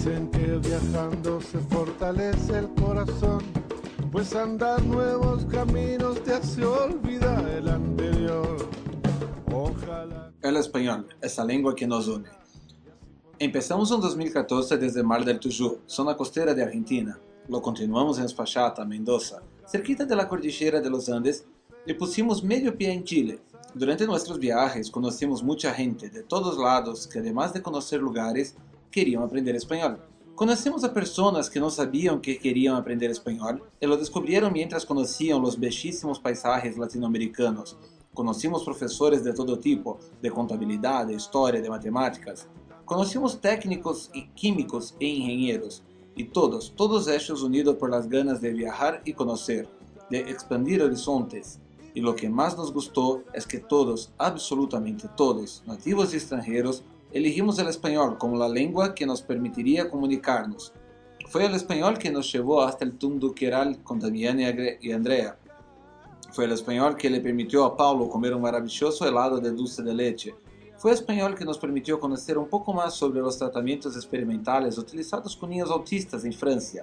Dicen que viajando se fortalece el corazón, pues andar nuevos caminos te hace olvidar el anterior. Ojalá. El español, esa lengua que nos une. Empezamos en 2014 desde Mar del Tuyú, zona costera de Argentina. Lo continuamos en Uspallata, Mendoza, cerquita de la cordillera de los Andes, y pusimos medio pie en Chile. Durante nuestros viajes conocimos mucha gente de todos lados que, además de conocer lugares, querían aprender español. Conocimos a personas que no sabían que querían aprender español y lo descubrieron mientras conocían los bellísimos paisajes latinoamericanos. Conocimos profesores de todo tipo, de contabilidad, de historia, de matemáticas. Conocimos técnicos y químicos e ingenieros, y todos ellos unidos por las ganas de viajar y conocer, de expandir horizontes. Y lo que más nos gustó es que todos, absolutamente todos, nativos y extranjeros, elegimos el español como la lengua que nos permitiría comunicarnos. Fue el español que nos llevó hasta el Tunduqueral con Damián y Andrea. Fue el español que le permitió a Paulo comer un maravilloso helado de dulce de leche. Fue el español que nos permitió conocer un poco más sobre los tratamientos experimentales utilizados con niños autistas en Francia.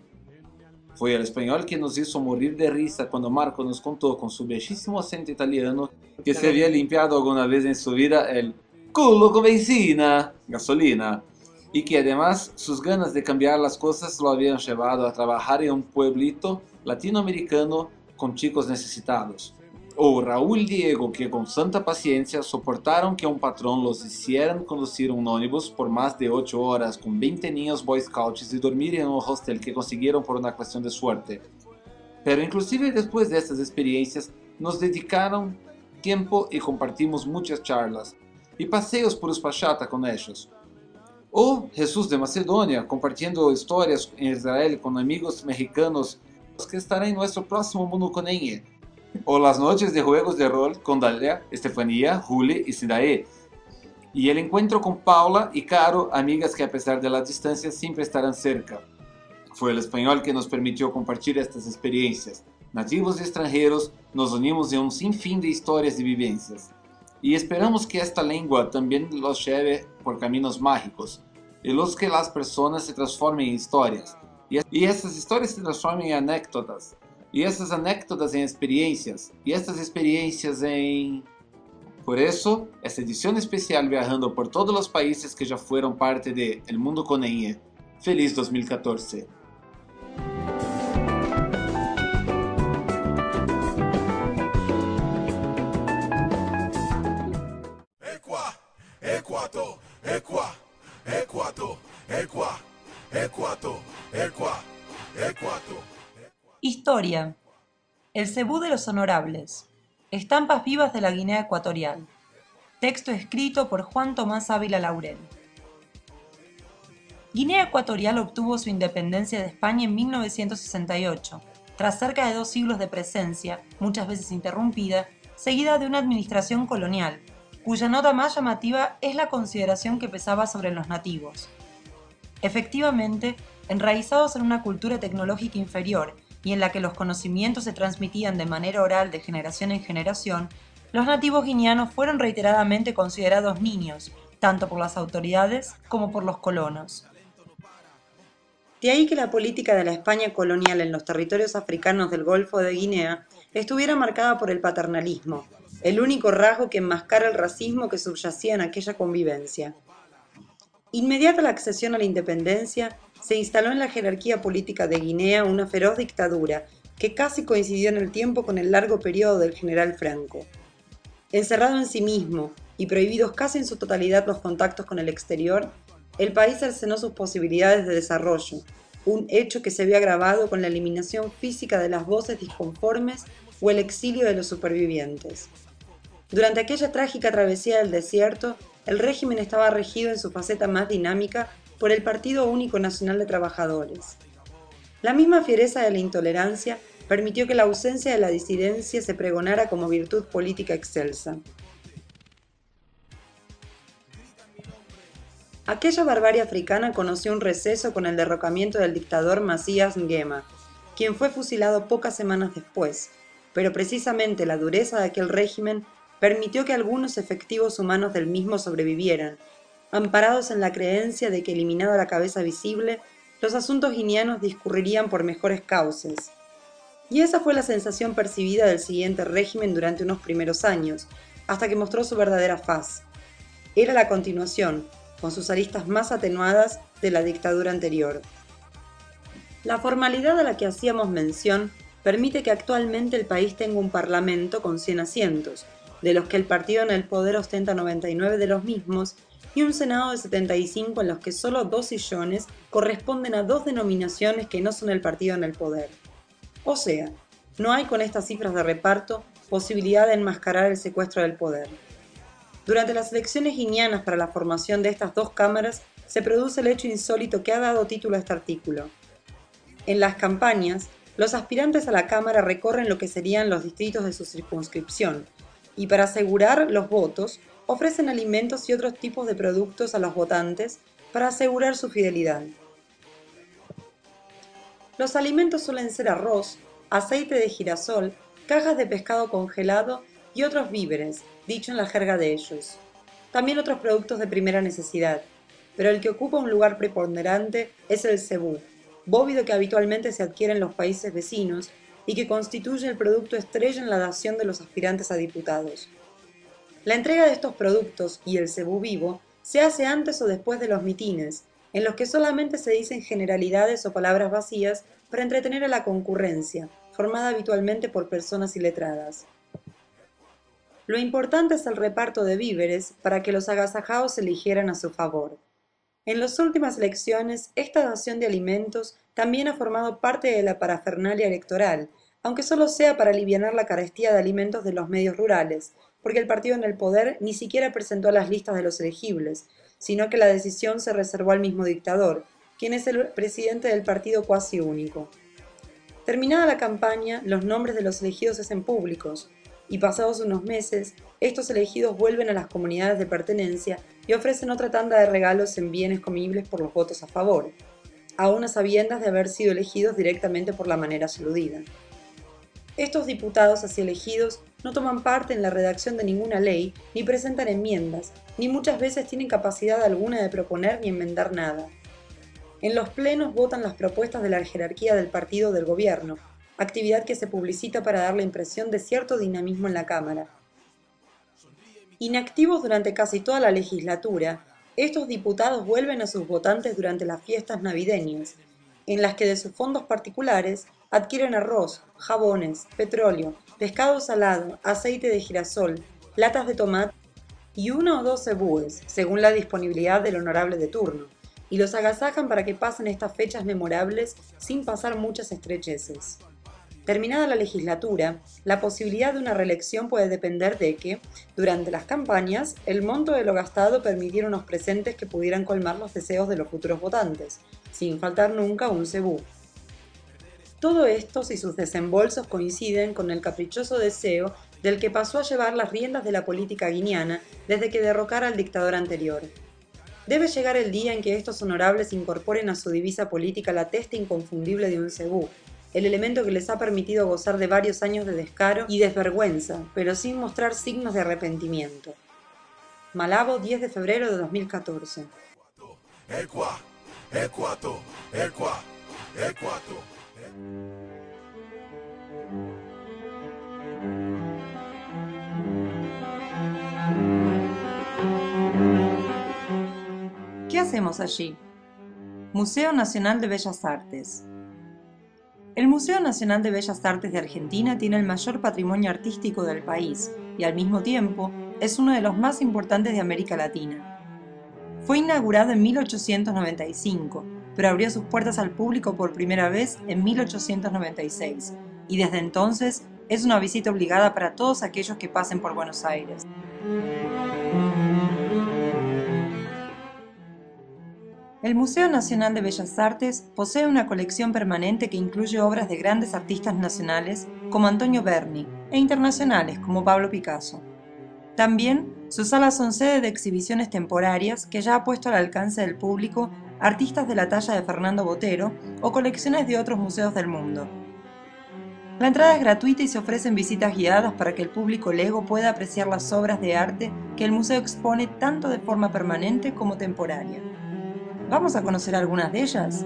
Fue el español que nos hizo morir de risa cuando Marco nos contó con su bellísimo acento italiano que se había limpiado alguna vez en su vida el culo con benzina, gasolina, y que además sus ganas de cambiar las cosas lo habían llevado a trabajar en un pueblito latinoamericano con chicos necesitados. O Raúl y Diego, que con santa paciencia soportaron que un patrón los hicieran conducir un ómnibus por más de 8 horas con 20 niños boy scouts y dormir en un hostel que consiguieron por una cuestión de suerte. Pero inclusive después de estas experiencias nos dedicaron tiempo y compartimos muchas charlas y paseos por Uspallata con ellos. O Jesús de Macedonia, compartiendo historias en Israel con amigos mexicanos que estarán en nuestro próximo Mundo Conengue. O las noches de juegos de rol con Dalia, Estefanía, Juli y Sidae. Y el encuentro con Paula y Caro, amigas que a pesar de la distancia siempre estarán cerca. Fue el español que nos permitió compartir estas experiencias. Nativos y extranjeros nos unimos en un sinfín de historias y vivencias. Y esperamos que esta lengua también los lleve por caminos mágicos, y los que las personas se transformen en historias, y estas historias se transformen en anécdotas, y estas anécdotas en experiencias, y estas experiencias en... Por eso, esta edición especial viajando por todos los países que ya fueron parte de El Mundo Conengue. Feliz 2014. Historia. El cebú de los honorables. Estampas vivas de la Guinea Ecuatorial. Texto escrito por Juan Tomás Ávila Laurel. Guinea Ecuatorial obtuvo su independencia de España en 1968, tras cerca de 2 siglos de presencia, muchas veces interrumpida, seguida de una administración colonial, cuya nota más llamativa es la consideración que pesaba sobre los nativos. Efectivamente, enraizados en una cultura tecnológica inferior y en la que los conocimientos se transmitían de manera oral de generación en generación, los nativos guineanos fueron reiteradamente considerados niños, tanto por las autoridades como por los colonos. De ahí que la política de la España colonial en los territorios africanos del Golfo de Guinea estuviera marcada por el paternalismo, el único rasgo que enmascara el racismo que subyacía en aquella convivencia. Inmediata la accesión a la independencia, se instaló en la jerarquía política de Guinea una feroz dictadura que casi coincidió en el tiempo con el largo periodo del general Franco. Encerrado en sí mismo y prohibidos casi en su totalidad los contactos con el exterior, el país cercenó sus posibilidades de desarrollo, un hecho que se ve agravado con la eliminación física de las voces disconformes o el exilio de los supervivientes. Durante aquella trágica travesía del desierto, el régimen estaba regido en su faceta más dinámica por el Partido Único Nacional de Trabajadores. La misma fiereza de la intolerancia permitió que la ausencia de la disidencia se pregonara como virtud política excelsa. Aquella barbarie africana conoció un receso con el derrocamiento del dictador Macías Nguema, quien fue fusilado pocas semanas después, pero precisamente la dureza de aquel régimen permitió que algunos efectivos humanos del mismo sobrevivieran, amparados en la creencia de que eliminada la cabeza visible, los asuntos guineanos discurrirían por mejores cauces. Y esa fue la sensación percibida del siguiente régimen durante unos primeros años, hasta que mostró su verdadera faz. Era la continuación, con sus aristas más atenuadas, de la dictadura anterior. La formalidad a la que hacíamos mención permite que actualmente el país tenga un parlamento con 100 asientos, de los que el partido en el poder ostenta 99 de los mismos, y un senado de 75 en los que solo 2 sillones corresponden a 2 denominaciones que no son el partido en el poder. O sea, no hay con estas cifras de reparto posibilidad de enmascarar el secuestro del poder. Durante las elecciones guineanas para la formación de estas 2 cámaras se produce el hecho insólito que ha dado título a este artículo. En las campañas, los aspirantes a la Cámara recorren lo que serían los distritos de su circunscripción y para asegurar los votos ofrecen alimentos y otros tipos de productos a los votantes para asegurar su fidelidad. Los alimentos suelen ser arroz, aceite de girasol, cajas de pescado congelado y otros víveres, dicho en la jerga de ellos. También otros productos de primera necesidad, pero el que ocupa un lugar preponderante es el cebú, bóvido que habitualmente se adquiere en los países vecinos y que constituye el producto estrella en la dación de los aspirantes a diputados. La entrega de estos productos y el cebú vivo se hace antes o después de los mitines, en los que solamente se dicen generalidades o palabras vacías para entretener a la concurrencia, formada habitualmente por personas iletradas. Lo importante es el reparto de víveres para que los agasajados se eligieran a su favor. En las últimas elecciones, esta dación de alimentos también ha formado parte de la parafernalia electoral, aunque solo sea para alivianar la carestía de alimentos de los medios rurales, porque el partido en el poder ni siquiera presentó las listas de los elegibles, sino que la decisión se reservó al mismo dictador, quien es el presidente del partido cuasi único. Terminada la campaña, los nombres de los elegidos se hacen públicos, y pasados unos meses, estos elegidos vuelven a las comunidades de pertenencia y ofrecen otra tanda de regalos en bienes comibles por los votos a favor, aún a sabiendas de haber sido elegidos directamente por la manera aludida. Estos diputados así elegidos no toman parte en la redacción de ninguna ley, ni presentan enmiendas, ni muchas veces tienen capacidad alguna de proponer ni enmendar nada. En los plenos votan las propuestas de la jerarquía del partido o del gobierno, actividad que se publicita para dar la impresión de cierto dinamismo en la Cámara. Inactivos durante casi toda la legislatura, estos diputados vuelven a sus votantes durante las fiestas navideñas, en las que de sus fondos particulares adquieren arroz, jabones, petróleo, pescado salado, aceite de girasol, latas de tomate y 1 o 2 cebúes, según la disponibilidad del honorable de turno, y los agasajan para que pasen estas fechas memorables sin pasar muchas estrecheces. Terminada la legislatura, la posibilidad de una reelección puede depender de que, durante las campañas, el monto de lo gastado permitiera unos presentes que pudieran colmar los deseos de los futuros votantes, sin faltar nunca un cebú. Todo esto si sus desembolsos coinciden con el caprichoso deseo del que pasó a llevar las riendas de la política guineana desde que derrocara al dictador anterior. Debe llegar el día en que estos honorables incorporen a su divisa política la testa inconfundible de un cebú, el elemento que les ha permitido gozar de varios años de descaro y desvergüenza, pero sin mostrar signos de arrepentimiento. Malabo, 10 de febrero de 2014. ¿Qué hacemos allí? Museo Nacional de Bellas Artes. El Museo Nacional de Bellas Artes de Argentina tiene el mayor patrimonio artístico del país y al mismo tiempo es uno de los más importantes de América Latina. Fue inaugurado en 1895, pero abrió sus puertas al público por primera vez en 1896 y desde entonces es una visita obligada para todos aquellos que pasen por Buenos Aires. El Museo Nacional de Bellas Artes posee una colección permanente que incluye obras de grandes artistas nacionales como Antonio Berni e internacionales como Pablo Picasso. También, sus salas son sede de exhibiciones temporarias que ya ha puesto al alcance del público artistas de la talla de Fernando Botero o colecciones de otros museos del mundo. La entrada es gratuita y se ofrecen visitas guiadas para que el público lego pueda apreciar las obras de arte que el museo expone tanto de forma permanente como temporaria. ¿Vamos a conocer algunas de ellas?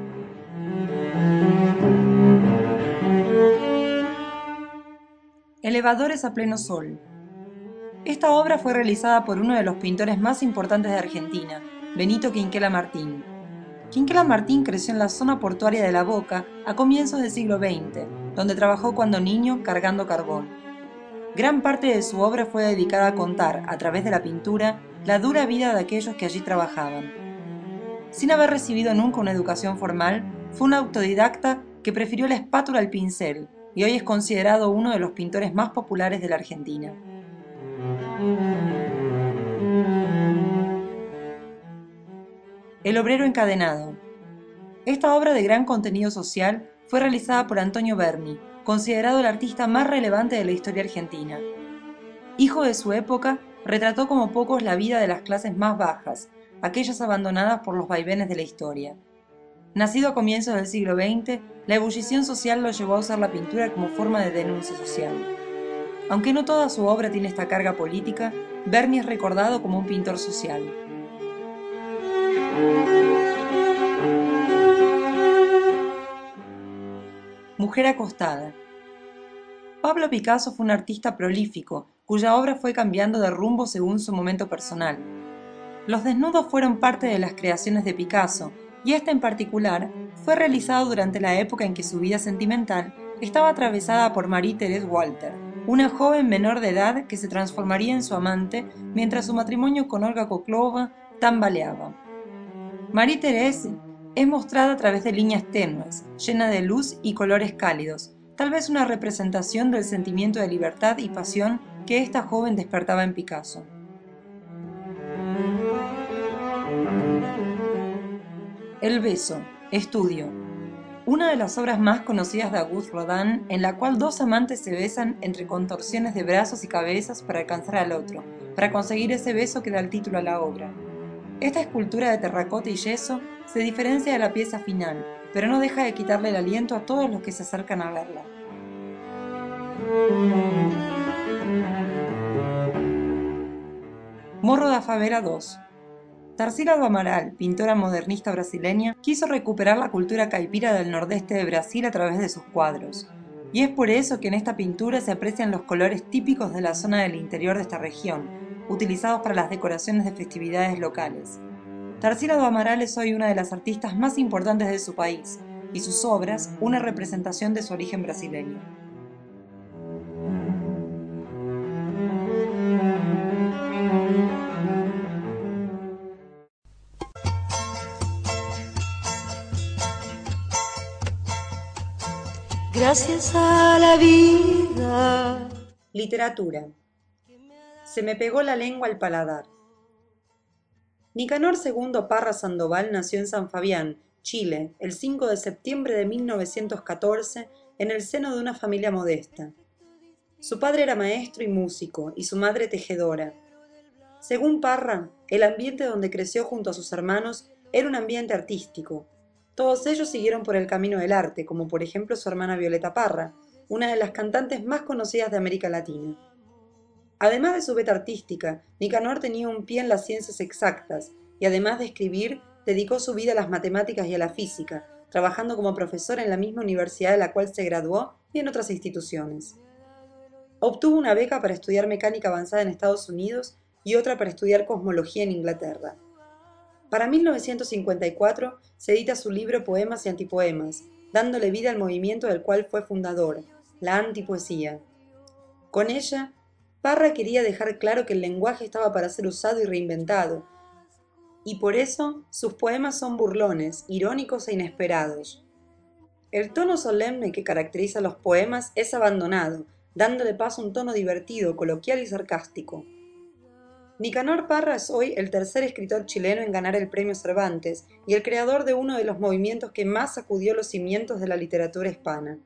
Elevadores a pleno sol. Esta obra fue realizada por uno de los pintores más importantes de Argentina, Benito Quinquela Martín. Quinquela Martín creció en la zona portuaria de La Boca a comienzos del siglo XX, donde trabajó cuando niño cargando carbón. Gran parte de su obra fue dedicada a contar, a través de la pintura, la dura vida de aquellos que allí trabajaban. Sin haber recibido nunca una educación formal, fue un autodidacta que prefirió la espátula al pincel y hoy es considerado uno de los pintores más populares de la Argentina. El obrero encadenado. Esta obra de gran contenido social fue realizada por Antonio Berni, considerado el artista más relevante de la historia argentina. Hijo de su época, retrató como pocos la vida de las clases más bajas, aquellas abandonadas por los vaivenes de la historia. Nacido a comienzos del siglo XX, la ebullición social lo llevó a usar la pintura como forma de denuncia social. Aunque no toda su obra tiene esta carga política, Berni es recordado como un pintor social. Mujer acostada. Pablo Picasso fue un artista prolífico, cuya obra fue cambiando de rumbo según su momento personal. Los desnudos fueron parte de las creaciones de Picasso, y este en particular fue realizado durante la época en que su vida sentimental estaba atravesada por Marie-Thérèse Walter, una joven menor de edad que se transformaría en su amante mientras su matrimonio con Olga Koklova tambaleaba. Marie-Thérèse es mostrada a través de líneas tenues, llena de luz y colores cálidos, tal vez una representación del sentimiento de libertad y pasión que esta joven despertaba en Picasso. El beso, estudio. Una de las obras más conocidas de Auguste Rodin, en la cual dos amantes se besan entre contorsiones de brazos y cabezas para alcanzar al otro, para conseguir ese beso que da el título a la obra. Esta escultura de terracota y yeso se diferencia de la pieza final, pero no deja de quitarle el aliento a todos los que se acercan a verla. Morro da Favela 2. Tarsila do Amaral, pintora modernista brasileña, quiso recuperar la cultura caipira del nordeste de Brasil a través de sus cuadros. Y es por eso que en esta pintura se aprecian los colores típicos de la zona del interior de esta región, utilizados para las decoraciones de festividades locales. Tarsila do Amaral es hoy una de las artistas más importantes de su país, y sus obras una representación de su origen brasileño. Gracias a la vida. Literatura. Se me pegó la lengua al paladar. Nicanor II Parra Sandoval nació en San Fabián, Chile, el 5 de septiembre de 1914, en el seno de una familia modesta. Su padre era maestro y músico, y su madre tejedora. Según Parra, el ambiente donde creció junto a sus hermanos era un ambiente artístico. Todos ellos siguieron por el camino del arte, como por ejemplo su hermana Violeta Parra, una de las cantantes más conocidas de América Latina. Además de su beta artística, Nicanor tenía un pie en las ciencias exactas y además de escribir, dedicó su vida a las matemáticas y a la física, trabajando como profesor en la misma universidad de la cual se graduó y en otras instituciones. Obtuvo una beca para estudiar mecánica avanzada en Estados Unidos y otra para estudiar cosmología en Inglaterra. Para 1954 se edita su libro Poemas y Antipoemas, dándole vida al movimiento del cual fue fundador, la antipoesía. Con ella, Parra quería dejar claro que el lenguaje estaba para ser usado y reinventado, y por eso sus poemas son burlones, irónicos e inesperados. El tono solemne que caracteriza los poemas es abandonado, dándole paso a un tono divertido, coloquial y sarcástico. Nicanor Parra es hoy el tercer escritor chileno en ganar el Premio Cervantes y el creador de uno de los movimientos que más sacudió los cimientos de la literatura hispana.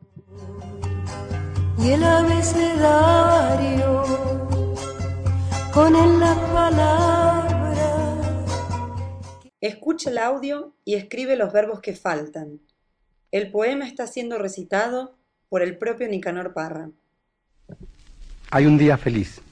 Y el abecedario, con él las palabras. Escucha el audio y escribe los verbos que faltan. El poema está siendo recitado por el propio Nicanor Parra. Hay un día feliz.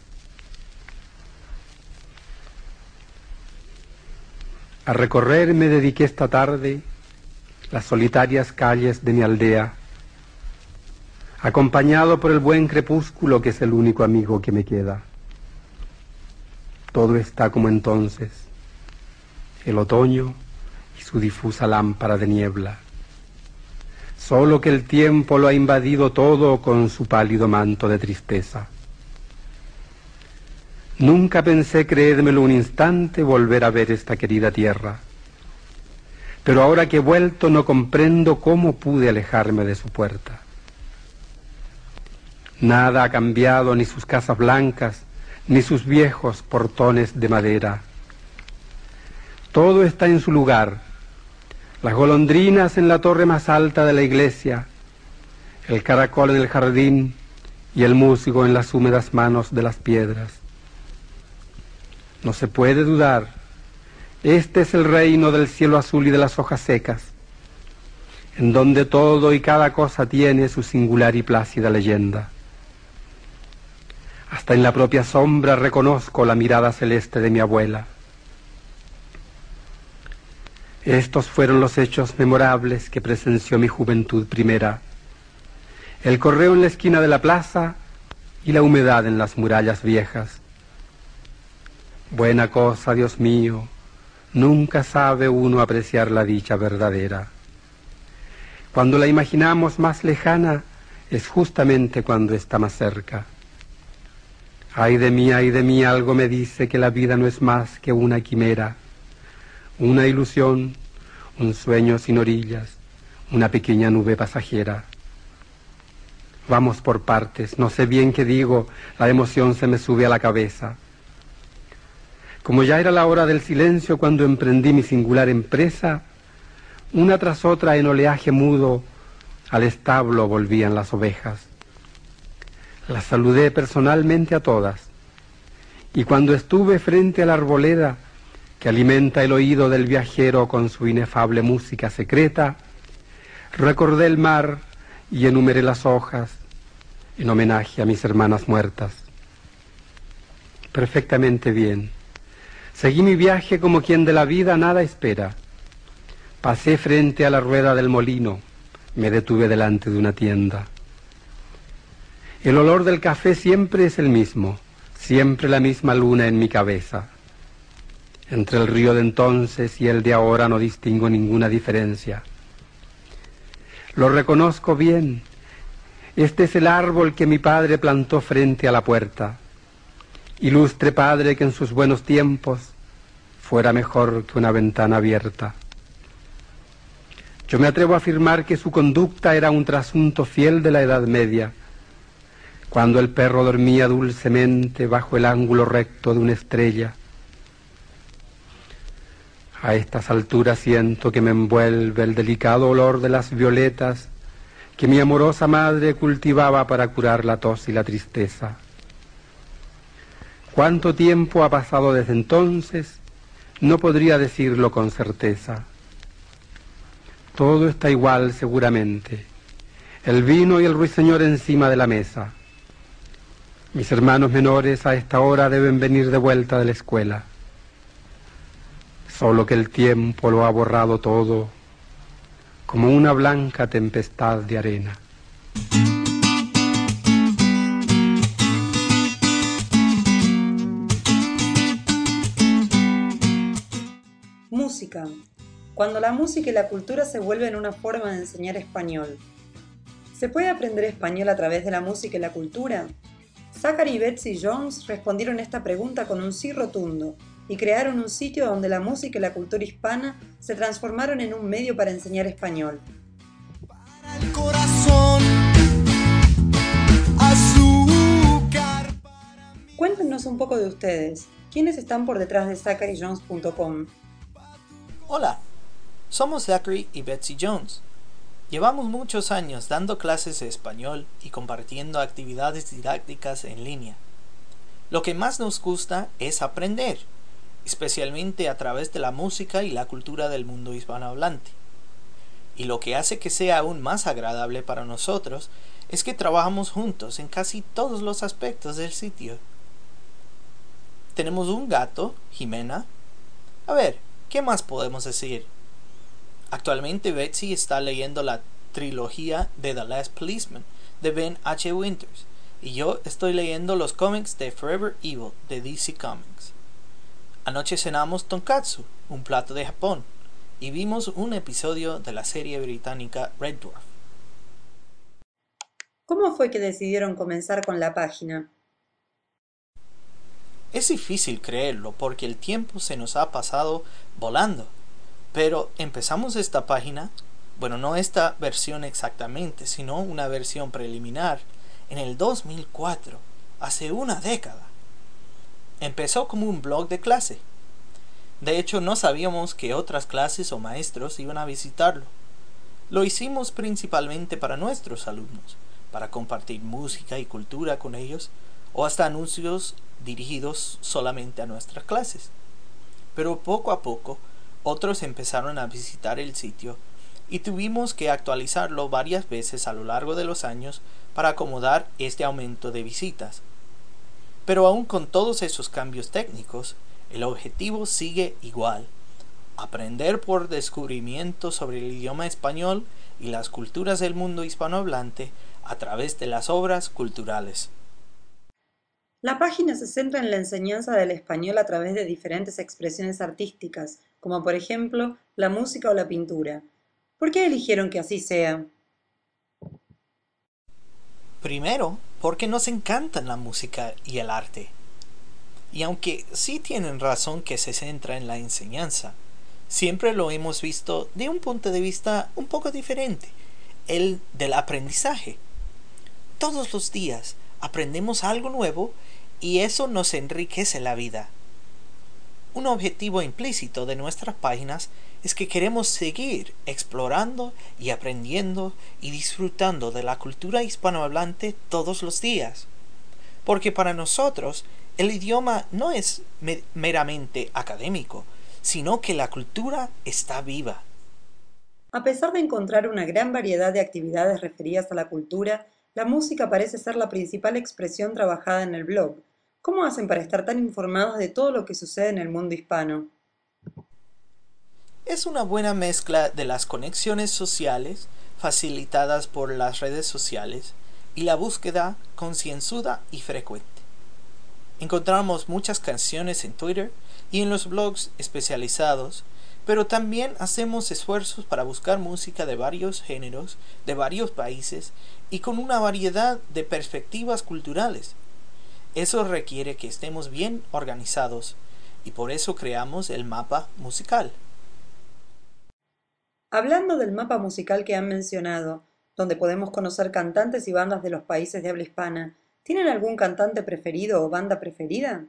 A recorrer me dediqué esta tarde las solitarias calles de mi aldea, acompañado por el buen crepúsculo que es el único amigo que me queda. Todo está como entonces, el otoño y su difusa lámpara de niebla, solo que el tiempo lo ha invadido todo con su pálido manto de tristeza. Nunca pensé, creédmelo un instante, volver a ver esta querida tierra, pero ahora que he vuelto no comprendo cómo pude alejarme de su puerta. Nada ha cambiado, ni sus casas blancas, ni sus viejos portones de madera. Todo está en su lugar, las golondrinas en la torre más alta de la iglesia, el caracol en el jardín y el musgo en las húmedas manos de las piedras. No se puede dudar, este es el reino del cielo azul y de las hojas secas, en donde todo y cada cosa tiene su singular y plácida leyenda. Hasta en la propia sombra reconozco la mirada celeste de mi abuela. Estos fueron los hechos memorables que presenció mi juventud primera: el correo en la esquina de la plaza y la humedad en las murallas viejas. Buena cosa, Dios mío, nunca sabe uno apreciar la dicha verdadera. Cuando la imaginamos más lejana, es justamente cuando está más cerca. Ay de mí, algo me dice que la vida no es más que una quimera, una ilusión, un sueño sin orillas, una pequeña nube pasajera. Vamos por partes, no sé bien qué digo, la emoción se me sube a la cabeza. Como ya era la hora del silencio cuando emprendí mi singular empresa, una tras otra en oleaje mudo al establo volvían las ovejas. Las saludé personalmente a todas, y cuando estuve frente a la arboleda que alimenta el oído del viajero con su inefable música secreta, recordé el mar y enumeré las hojas en homenaje a mis hermanas muertas. Perfectamente bien. Seguí mi viaje como quien de la vida nada espera. Pasé frente a la rueda del molino, me detuve delante de una tienda. El olor del café siempre es el mismo, siempre la misma luna en mi cabeza. Entre el río de entonces y el de ahora no distingo ninguna diferencia. Lo reconozco bien. Este es el árbol que mi padre plantó frente a la puerta. Ilustre padre que en sus buenos tiempos fuera mejor que una ventana abierta. Yo me atrevo a afirmar que su conducta era un trasunto fiel de la Edad Media, cuando el perro dormía dulcemente bajo el ángulo recto de una estrella. A estas alturas siento que me envuelve el delicado olor de las violetas que mi amorosa madre cultivaba para curar la tos y la tristeza. ¿Cuánto tiempo ha pasado desde entonces? No podría decirlo con certeza. Todo está igual seguramente. El vino y el ruiseñor encima de la mesa. Mis hermanos menores a esta hora deben venir de vuelta de la escuela. Solo que el tiempo lo ha borrado todo, como una blanca tempestad de arena. Música. Cuando la música y la cultura se vuelven una forma de enseñar español. ¿Se puede aprender español a través de la música y la cultura? Zachary y Betsy Jones respondieron esta pregunta con un sí rotundo y crearon un sitio donde la música y la cultura hispana se transformaron en un medio para enseñar español. Para el corazón, azúcar para mí. Cuéntenos un poco de ustedes. ¿Quiénes están por detrás de zacharyjones.com? Hola, somos Zachary y Betsy Jones. Llevamos muchos años dando clases de español y compartiendo actividades didácticas en línea. Lo que más nos gusta es aprender, especialmente a través de la música y la cultura del mundo hispanohablante. y lo que hace que sea aún más agradable para nosotros es que trabajamos juntos en casi todos los aspectos del sitio. Tenemos un gato, Jimena. A ver, ¿qué más podemos decir? Actualmente Betsy está leyendo la trilogía de The Last Policeman de Ben H. Winters y yo estoy leyendo los cómics de Forever Evil de DC Comics. Anoche cenamos tonkatsu, un plato de Japón, y vimos un episodio de la serie británica Red Dwarf. ¿Cómo fue que decidieron comenzar con la página? Es difícil creerlo porque el tiempo se nos ha pasado volando, pero empezamos esta página, bueno, no esta versión exactamente, sino una versión preliminar, en el 2004, hace una década. Empezó como un blog de clase. De hecho, no sabíamos que otras clases o maestros iban a visitarlo. Lo hicimos principalmente para nuestros alumnos, para compartir música y cultura con ellos, o hasta anuncios dirigidos solamente a nuestras clases. Pero poco a poco, otros empezaron a visitar el sitio y tuvimos que actualizarlo varias veces a lo largo de los años para acomodar este aumento de visitas. Pero aún con todos esos cambios técnicos, el objetivo sigue igual: aprender por descubrimiento sobre el idioma español y las culturas del mundo hispanohablante a través de las obras culturales. La página se centra en la enseñanza del español a través de diferentes expresiones artísticas, como por ejemplo la música o la pintura. ¿Por qué eligieron que así sea? Primero, porque nos encantan la música y el arte. Y aunque sí tienen razón que se centra en la enseñanza, siempre lo hemos visto de un punto de vista un poco diferente, el del aprendizaje. Todos los días aprendemos algo nuevo y eso nos enriquece la vida. Un objetivo implícito de nuestras páginas es que queremos seguir explorando y aprendiendo y disfrutando de la cultura hispanohablante todos los días. Porque para nosotros el idioma no es meramente académico, sino que la cultura está viva. A pesar de encontrar una gran variedad de actividades referidas a la cultura, la música parece ser la principal expresión trabajada en el blog. ¿Cómo hacen para estar tan informados de todo lo que sucede en el mundo hispano? Es una buena mezcla de las conexiones sociales facilitadas por las redes sociales y la búsqueda concienzuda y frecuente. Encontramos muchas canciones en Twitter y en los blogs especializados, pero también hacemos esfuerzos para buscar música de varios géneros, de varios países y con una variedad de perspectivas culturales. Eso requiere que estemos bien organizados y por eso creamos el mapa musical. Hablando del mapa musical que han mencionado, donde podemos conocer cantantes y bandas de los países de habla hispana, ¿tienen algún cantante preferido o banda preferida?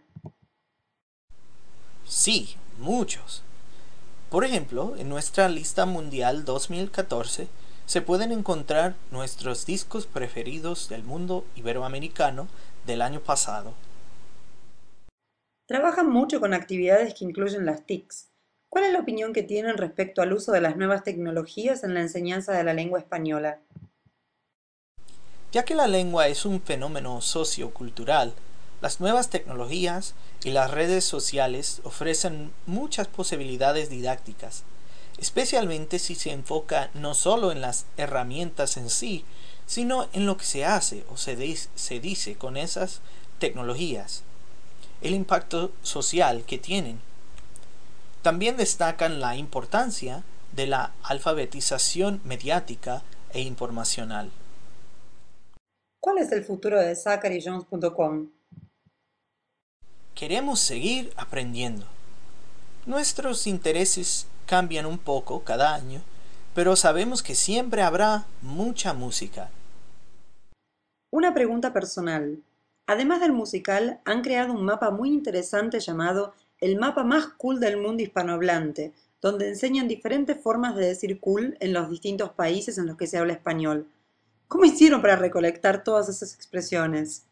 Sí, muchos. Por ejemplo, en nuestra lista mundial 2014 se pueden encontrar nuestros discos preferidos del mundo iberoamericano del año pasado. Trabajan mucho con actividades que incluyen las TICs. ¿Cuál es la opinión que tienen respecto al uso de las nuevas tecnologías en la enseñanza de la lengua española? Ya que la lengua es un fenómeno sociocultural, las nuevas tecnologías y las redes sociales ofrecen muchas posibilidades didácticas, especialmente si se enfoca no solo en las herramientas en sí, sino en lo que se hace o se dice con esas tecnologías, el impacto social que tienen. También destacan la importancia de la alfabetización mediática e informacional. ¿Cuál es el futuro de zacharyjones.com? Queremos seguir aprendiendo. Nuestros intereses cambian un poco cada año, pero sabemos que siempre habrá mucha música. Una pregunta personal. Además del musical, han creado un mapa muy interesante llamado El mapa más cool del mundo hispanohablante, donde enseñan diferentes formas de decir cool en los distintos países en los que se habla español. ¿Cómo hicieron para recolectar todas esas expresiones?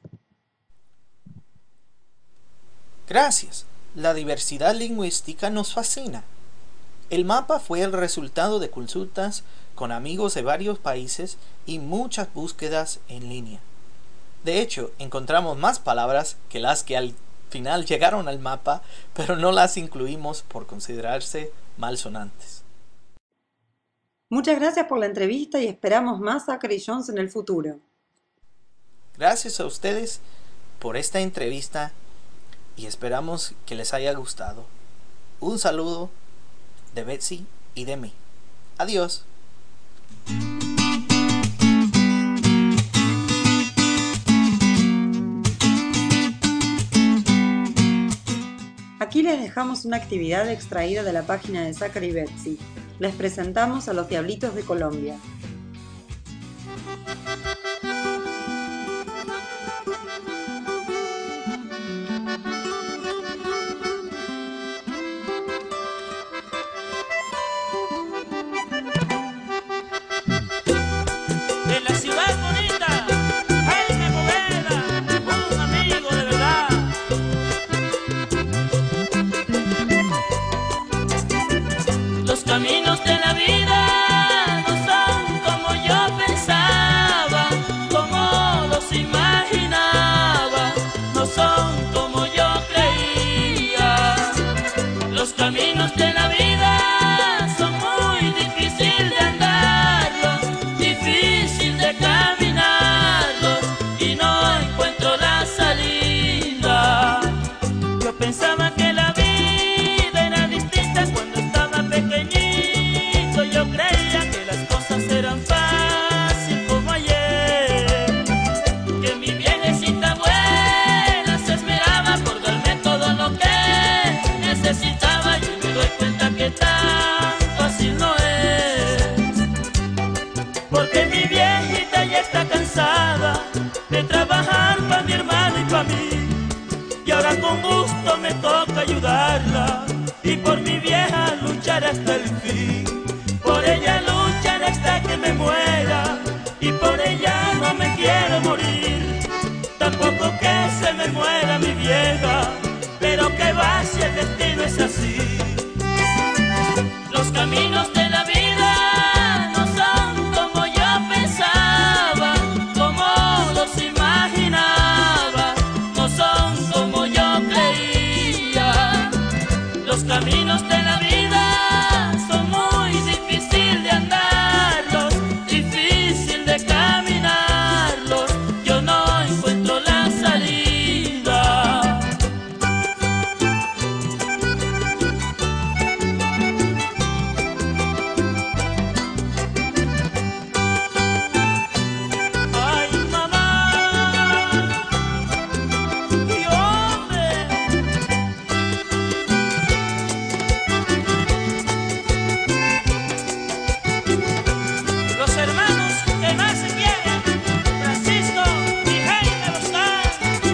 Gracias. La diversidad lingüística nos fascina. El mapa fue el resultado de consultas con amigos de varios países y muchas búsquedas en línea. De hecho, encontramos más palabras que las que al final llegaron al mapa, pero no las incluimos por considerarse malsonantes. Muchas gracias por la entrevista y esperamos más Zachary Jones en el futuro. Gracias a ustedes por esta entrevista y esperamos que les haya gustado. Un saludo de Betsy y de mí. Adiós. Aquí les dejamos una actividad extraída de la página de Zachary y Betsy. Les presentamos a los Diablitos de Colombia. De la ciudad bonita, Jaime Poveda, un amigo de verdad. Los caminos de la vida no son como yo pensaba, como los imaginaba, no son como yo creía. Los caminos de la vida son muy difíciles de andarlos, difícil de caminarlos y no encuentro la salida. Yo pensaba que la vida era distinta cuando estaba pequeñito. Yo creía que las cosas eran fácil como ayer, que mi viejecita abuela se esmeraba por darme todo lo que necesitaba. Y me doy cuenta que tan fácil no es, porque mi viejita ya está cansada de trabajar para mi hermano y para mí. Y ahora con gusto me toca ayudarla y por mi vieja luchar hasta el fin. Por ella luchar hasta que me muera y por ella no me quiero morir. Tampoco que se me muera mi vieja, pero que va si el destino es así. Los caminos de la vida no son como yo pensaba, como los imaginaba, no son como yo creía. Los caminos de la vida son muy difíciles de andarlos, difícil de caminarlos. Yo no encuentro la salida. Ay, mamá, y hombre, los hermanos que más se quieren, Francisco y Jaime Boscar.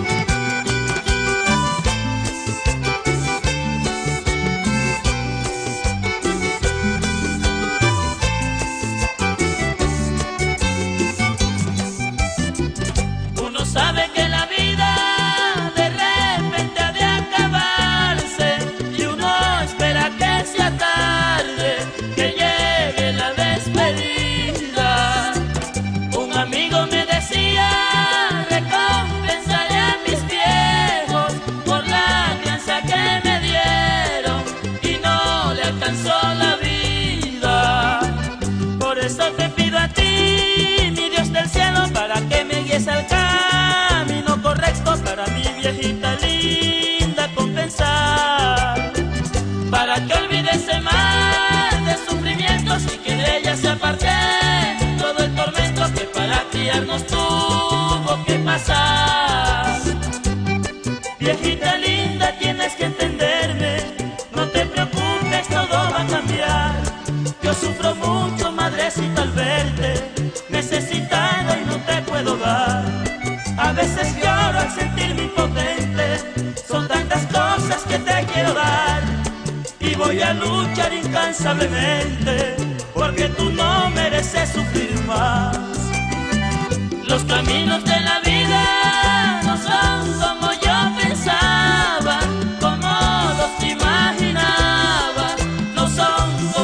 Uno sabe que la vida de repente ha de acabarse y uno espera que sea tarde, que llegue la despedida. Un amigo me decía: recompensaré a mis viejos por la crianza que me dieron y no le alcanzó la vida. Por eso te pido a ti, mi Dios del cielo, para que me guíes al camino correcto para mi viejita linda compensar, para que olvide ese mal de sufrimientos y que de ella se aparte todo el tormento que para criarnos tuvo que pasar. Viejita linda, tienes que entenderme, no te preocupes, todo va a cambiar. Yo sufro mucho, madrecita, al verte necesitada y no te puedo dar. A veces lloro al sentirme impotente, son tantas cosas que te quiero dar. Y voy a luchar incansablemente, porque tú no mereces sufrir más. Los caminos de la vida no son como yo pensaba, como los imaginaba, no son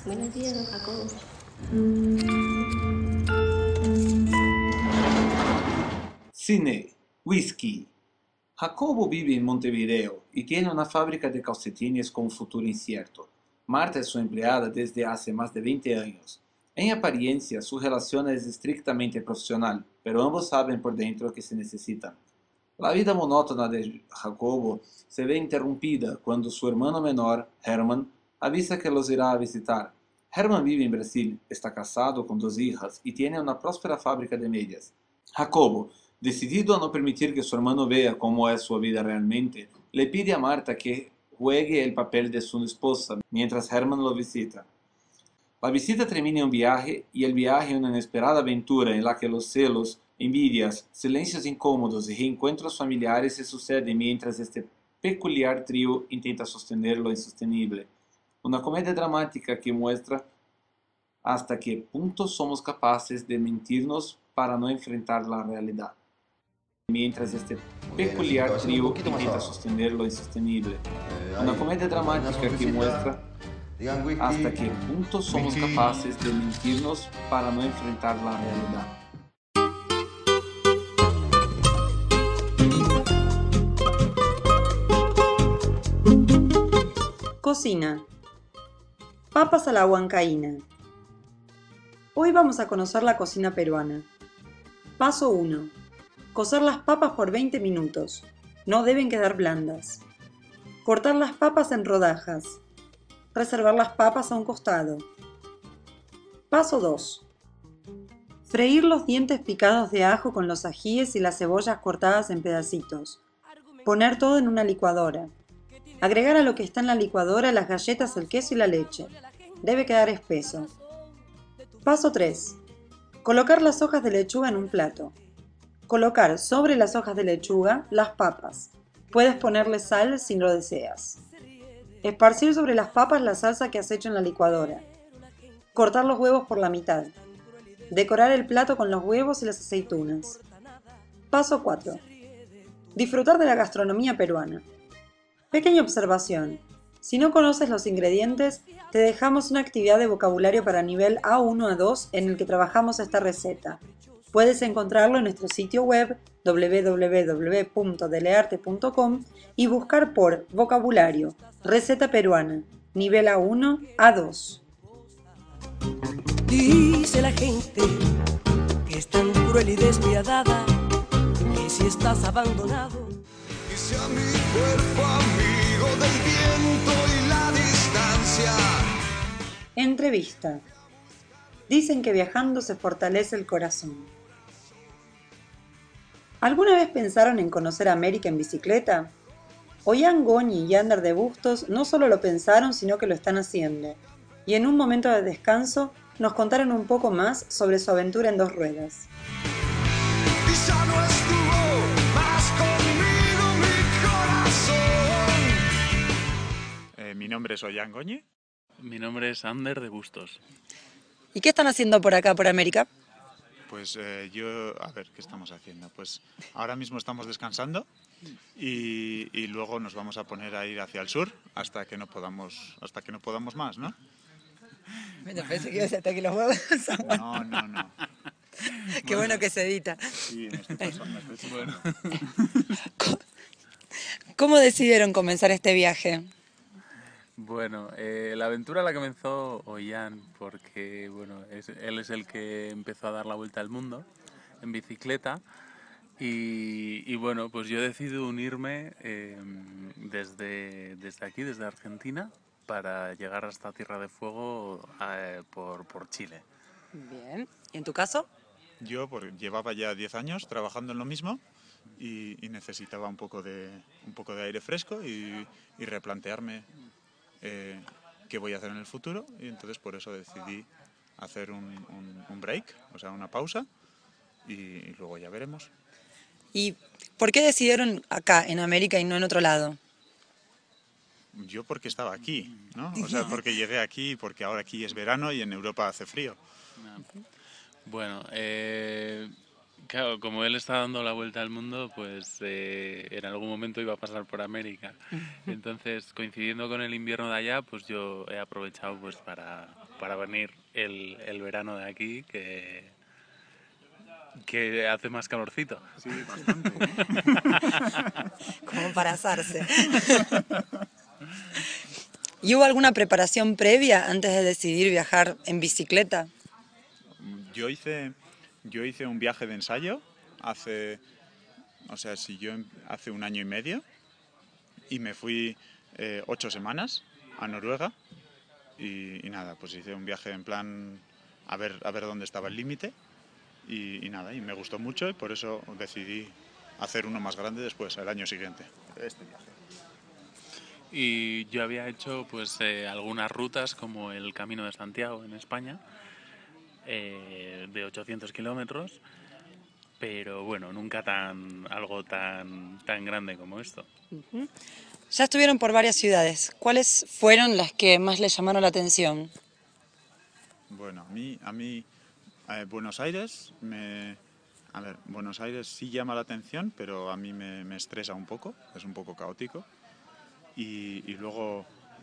Buenos días, don Jacobo. Cine, whisky. Jacobo vive en Montevideo y tiene una fábrica de calcetines con un futuro incierto. Marta es su empleada desde hace más de 20 años. En apariencia, su relación es estrictamente profesional, pero ambos saben por dentro que se necesitan. La vida monótona de Jacobo se ve interrumpida cuando su hermano menor, Herman, avisa que los irá a visitar. Herman vive en Brasil, está casado con 2 hijas y tiene una próspera fábrica de medias. Jacobo, decidido a no permitir que su hermano vea cómo es su vida realmente, le pide a Marta que juegue el papel de su esposa mientras Herman lo visita. La visita termina en un viaje y el viaje en una inesperada aventura en la que los celos, envidias, silencios incómodos y reencuentros familiares se suceden mientras este peculiar trío intenta sostener lo insostenible. Una comedia dramática que muestra hasta qué punto somos capaces de mentirnos para no enfrentar la realidad. Mientras este peculiar trío intenta sostener lo insostenible. Una comedia dramática que muestra hasta qué punto somos capaces de mentirnos para no enfrentar la realidad. Cocina. Papas a la huancaína. Hoy vamos a conocer la cocina peruana. Paso 1. Cocer las papas por 20 minutos. No deben quedar blandas. Cortar las papas en rodajas. Reservar las papas a un costado. Paso 2. Freír los dientes picados de ajo con los ajíes y las cebollas cortadas en pedacitos. Poner todo en una licuadora. Agregar a lo que está en la licuadora las galletas, el queso y la leche. Debe quedar espeso. Paso 3. Colocar las hojas de lechuga en un plato. Colocar sobre las hojas de lechuga las papas. Puedes ponerle sal si lo deseas. Esparcir sobre las papas la salsa que has hecho en la licuadora. Cortar los huevos por la mitad. Decorar el plato con los huevos y las aceitunas. Paso 4. Disfrutar de la gastronomía peruana. Pequeña observación. Si no conoces los ingredientes, te dejamos una actividad de vocabulario para nivel A1 a 2 en el que trabajamos esta receta. Puedes encontrarlo en nuestro sitio web www.delearte.com y buscar por vocabulario, receta peruana, nivel A1 a 2. Dice la gente que es tan cruel y despiadada, que si estás abandonado. Dice a mi cuerpo amigo del viento y la distancia. Entrevista. Dicen que viajando se fortalece el corazón. ¿Alguna vez pensaron en conocer América en bicicleta? Ollán Goñi y Yander de Bustos no solo lo pensaron, sino que lo están haciendo. Y en un momento de descanso nos contaron un poco más sobre su aventura en 2 ruedas. Y ya no estuvo más conmigo mi corazón. Mi nombre es Ollán Goñi. Mi nombre es Ander de Bustos. ¿Y qué están haciendo por acá, por América? Pues a ver, ¿qué estamos haciendo? Pues ahora mismo estamos descansando y luego nos vamos a poner a ir hacia el sur hasta que no podamos más, ¿no? Bueno, pensé que ibas hasta que los huevos. No. Qué bueno que se edita. Sí, en este caso, bueno. ¿Cómo decidieron comenzar este viaje? Bueno, la aventura la comenzó Ollán porque, bueno, él es el que empezó a dar la vuelta al mundo en bicicleta y bueno, pues yo decido unirme desde aquí, desde Argentina, para llegar hasta Tierra de Fuego por Chile. Bien. ¿Y en tu caso? Yo llevaba ya 10 años trabajando en lo mismo y necesitaba un poco de aire fresco y replantearme qué voy a hacer en el futuro, y entonces por eso decidí hacer un break, o sea, una pausa, y luego ya veremos. ¿Y por qué decidieron acá, en América, y no en otro lado? Yo porque estaba aquí, ¿no? O sea, porque llegué aquí, porque ahora aquí es verano y en Europa hace frío. Bueno, claro, como él está dando la vuelta al mundo, pues en algún momento iba a pasar por América. Entonces, coincidiendo con el invierno de allá, pues yo he aprovechado pues para para venir el verano de aquí, que hace más calorcito. Sí, bastante. Como para asarse. ¿Y hubo alguna preparación previa antes de decidir viajar en bicicleta? Yo hice un viaje de ensayo hace un año y medio y me fui 8 semanas a Noruega y nada, pues hice un viaje en plan a ver dónde estaba el límite y nada, y me gustó mucho y por eso decidí hacer uno más grande después, el año siguiente, este viaje. Y yo había hecho pues algunas rutas como el Camino de Santiago en España, de 800 kilómetros, pero bueno, nunca algo tan grande como esto. Ya estuvieron por varias ciudades. ¿Cuáles fueron las que más les llamaron la atención? Bueno, a mí Buenos Aires Buenos Aires sí llama la atención, pero a mí me estresa un poco, es un poco caótico. Y luego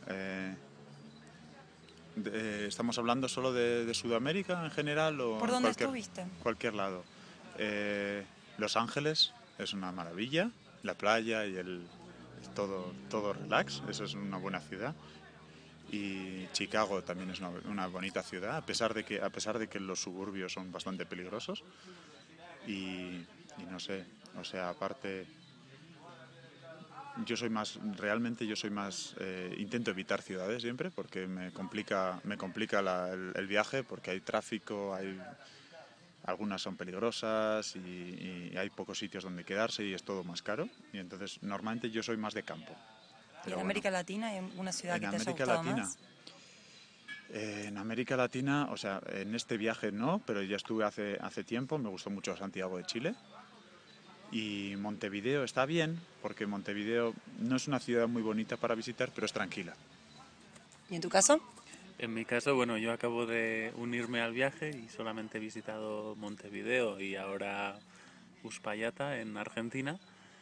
estamos hablando solo de Sudamérica en general o ¿Por dónde estuviste? Cualquier lado. Los Ángeles es una maravilla, la playa y todo relax, eso es una buena ciudad. Y Chicago también es una bonita ciudad, a pesar de que los suburbios son bastante peligrosos. Y no sé, o sea, aparte yo soy más intento evitar ciudades siempre porque me complica el viaje, porque hay tráfico, algunas son peligrosas y hay pocos sitios donde quedarse y es todo más caro, y entonces normalmente yo soy más de campo. ¿Y en América Latina hay una ciudad que te haya gustado más? En América Latina, o sea, en este viaje no, pero ya estuve hace tiempo, me gustó mucho Santiago de Chile. Y Montevideo está bien, porque Montevideo no es una ciudad muy bonita para visitar, pero es tranquila. ¿Y en tu caso? En mi caso, bueno, yo acabo de unirme al viaje y solamente he visitado Montevideo y ahora Uspallata en Argentina.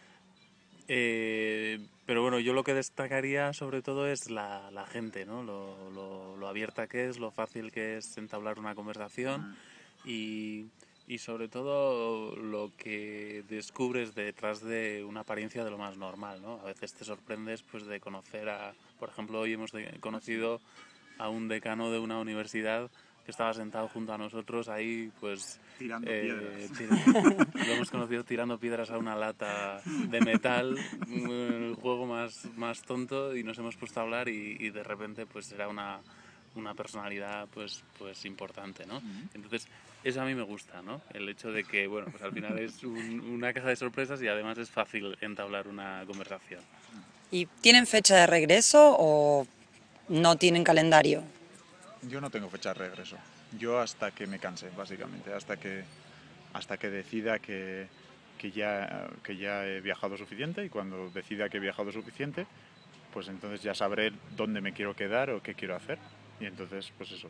Pero bueno, yo lo que destacaría sobre todo es la gente, ¿no? Lo abierta que es, lo fácil que es entablar una conversación y sobre todo lo que descubres detrás de una apariencia de lo más normal, ¿no? A veces te sorprendes pues de conocer por ejemplo, hoy hemos conocido a un decano de una universidad que estaba sentado junto a nosotros ahí, pues... Tirando piedras. Lo hemos conocido tirando piedras a una lata de metal, el juego más tonto, y nos hemos puesto a hablar y de repente pues era una personalidad pues importante, ¿no? Entonces, eso a mí me gusta, ¿no? El hecho de que, bueno, pues al final es una caja de sorpresas y además es fácil entablar una conversación. ¿Y tienen fecha de regreso o no tienen calendario? Yo no tengo fecha de regreso. Yo hasta que me canse, básicamente, hasta que decida que ya he viajado suficiente, y cuando decida que he viajado suficiente, pues entonces ya sabré dónde me quiero quedar o qué quiero hacer. Y entonces, pues eso,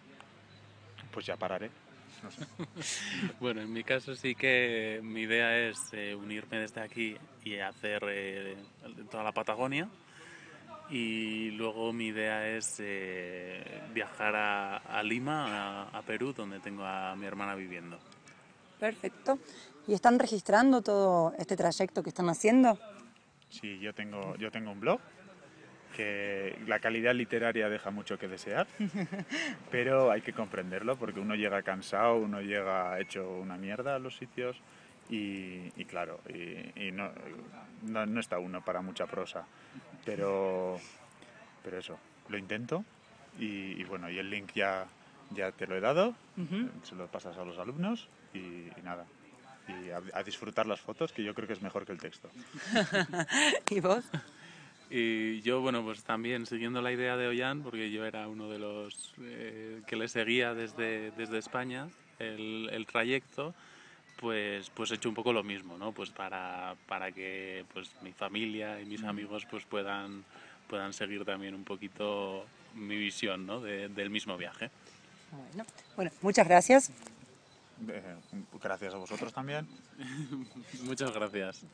pues ya pararé. No sé. Bueno, en mi caso sí que mi idea es unirme desde aquí y hacer toda la Patagonia. Y luego mi idea es viajar a Lima, a Perú, donde tengo a mi hermana viviendo. Perfecto. ¿Y están registrando todo este trayecto que están haciendo? Sí, yo tengo un blog, que la calidad literaria deja mucho que desear, pero hay que comprenderlo porque uno llega cansado, uno llega hecho una mierda a los sitios y claro, y no está uno para mucha prosa, pero eso, lo intento y bueno, y el link ya te lo he dado, se lo pasas a los alumnos y nada. Y a disfrutar las fotos, que yo creo que es mejor que el texto. ¿Y vos? Y yo, bueno, pues también siguiendo la idea de Ollán, porque yo era uno de los que le seguía desde España el trayecto, pues he hecho un poco lo mismo, ¿no? Pues para que pues mi familia y mis amigos pues puedan seguir también un poquito mi visión, ¿no? del mismo viaje. Bueno, muchas gracias. Gracias a vosotros también. Muchas gracias.